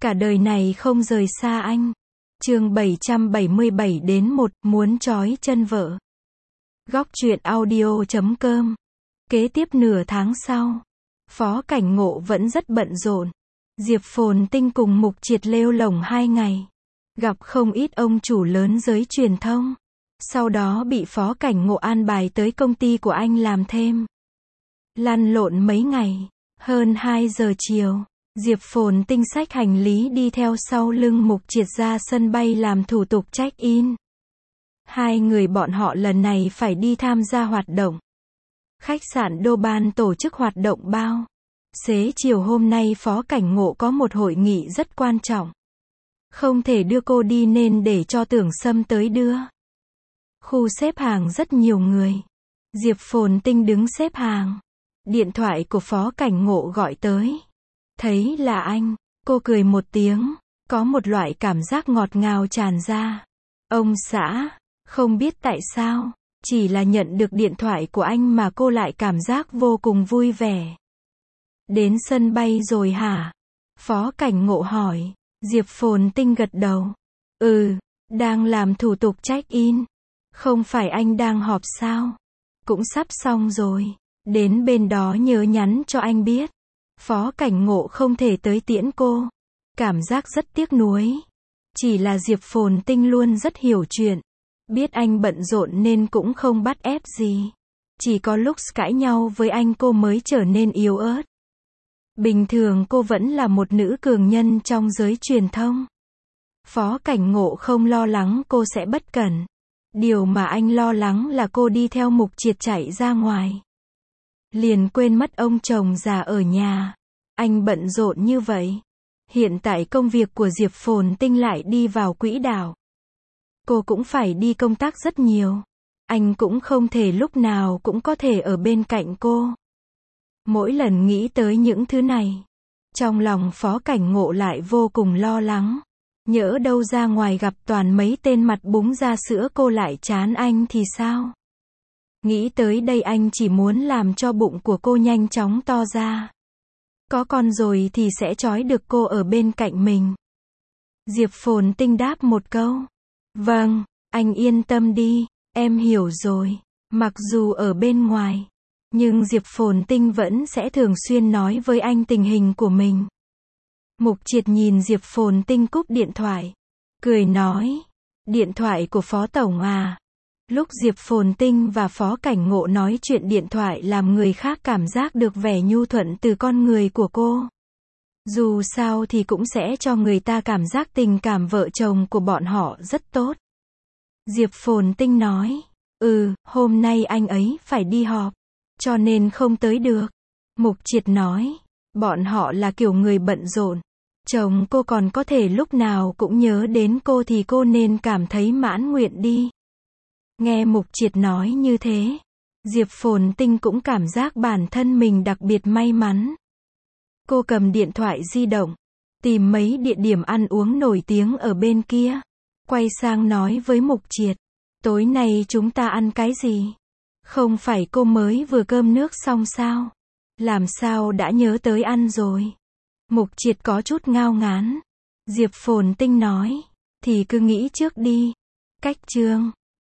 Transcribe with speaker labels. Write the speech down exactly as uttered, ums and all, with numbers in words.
Speaker 1: Cả đời này không rời xa anh. Chương bảy trăm bảy mươi bảy đến một, muốn trói chân vợ. Góc truyện audio chấm com. Kế tiếp nửa tháng sau, Phó Cảnh Ngộ vẫn rất bận rộn. Diệp Phồn Tinh cùng Mục Triệt lêu lổng hai ngày. Gặp không ít ông chủ lớn giới truyền thông. Sau đó bị Phó Cảnh Ngộ an bài tới công ty của anh làm thêm. Lăn lộn mấy ngày, hơn hai giờ chiều, Diệp Phồn Tinh xách hành lý đi theo sau lưng Mục Triệt ra sân bay làm thủ tục check-in. Hai người bọn họ lần này phải đi tham gia hoạt động. Khách sạn Đô Ban tổ chức hoạt động bao. Xế chiều hôm nay Phó Cảnh Ngộ có một hội nghị rất quan trọng. Không thể đưa cô đi nên để cho Tưởng Sâm tới đưa. Khu xếp hàng rất nhiều người. Diệp Phồn Tinh đứng xếp hàng. Điện thoại của Phó Cảnh Ngộ gọi tới. Thấy là anh, cô cười một tiếng, có một loại cảm giác ngọt ngào tràn ra. Ông xã, không biết tại sao, chỉ là nhận được điện thoại của anh mà cô lại cảm giác vô cùng vui vẻ. Đến sân bay rồi hả? Phó Cảnh Ngộ hỏi. Diệp Phồn Tinh gật đầu. Ừ, đang làm thủ tục check-in. Không phải anh đang họp sao? Cũng sắp xong rồi. Đến bên đó nhớ nhắn cho anh biết. Phó Cảnh Ngộ không thể tới tiễn cô. Cảm giác rất tiếc nuối. Chỉ là Diệp Phồn Tinh luôn rất hiểu chuyện. Biết anh bận rộn nên cũng không bắt ép gì. Chỉ có lúc cãi nhau với anh cô mới trở nên yếu ớt. Bình thường cô vẫn là một nữ cường nhân trong giới truyền thông. Phó Cảnh Ngộ không lo lắng cô sẽ bất cẩn. Điều mà anh lo lắng là cô đi theo Mục Triệt chạy ra ngoài. Liền quên mất ông chồng già ở nhà. Anh bận rộn như vậy. Hiện tại công việc của Diệp Phồn Tinh lại đi vào quỹ đạo. Cô cũng phải đi công tác rất nhiều. Anh cũng không thể lúc nào cũng có thể ở bên cạnh cô. Mỗi lần nghĩ tới những thứ này, trong lòng Phó Cảnh Ngộ lại vô cùng lo lắng. Nhỡ đâu ra ngoài gặp toàn mấy tên mặt búng ra sữa cô lại chán anh thì sao? Nghĩ tới đây anh chỉ muốn làm cho bụng của cô nhanh chóng to ra. Có con rồi thì sẽ trói được cô ở bên cạnh mình. Diệp Phồn Tinh đáp một câu. Vâng, anh yên tâm đi, em hiểu rồi. Mặc dù ở bên ngoài, nhưng Diệp Phồn Tinh vẫn sẽ thường xuyên nói với anh tình hình của mình. Mục Triệt nhìn Diệp Phồn Tinh cúp điện thoại. Cười nói. Điện thoại của Phó Tổng à? Lúc Diệp Phồn Tinh và Phó Cảnh Ngộ nói chuyện điện thoại làm người khác cảm giác được vẻ nhu thuận từ con người của cô. Dù sao thì cũng sẽ cho người ta cảm giác tình cảm vợ chồng của bọn họ rất tốt. Diệp Phồn Tinh nói. Ừ, hôm nay anh ấy phải đi họp, cho nên không tới được. Mục Triệt nói. Bọn họ là kiểu người bận rộn. Chồng cô còn có thể lúc nào cũng nhớ đến cô thì cô nên cảm thấy mãn nguyện đi. Nghe Mục Triệt nói như thế, Diệp Phồn Tinh cũng cảm giác bản thân mình đặc biệt may mắn. Cô cầm điện thoại di động, tìm mấy địa điểm ăn uống nổi tiếng ở bên kia. Quay sang nói với Mục Triệt. Tối nay chúng ta ăn cái gì? Không phải cô mới vừa cơm nước xong sao? Làm sao đã nhớ tới ăn rồi? Mục Triệt có chút ngao ngán. Diệp Phồn Tinh nói. Thì cứ nghĩ trước đi. Cách chương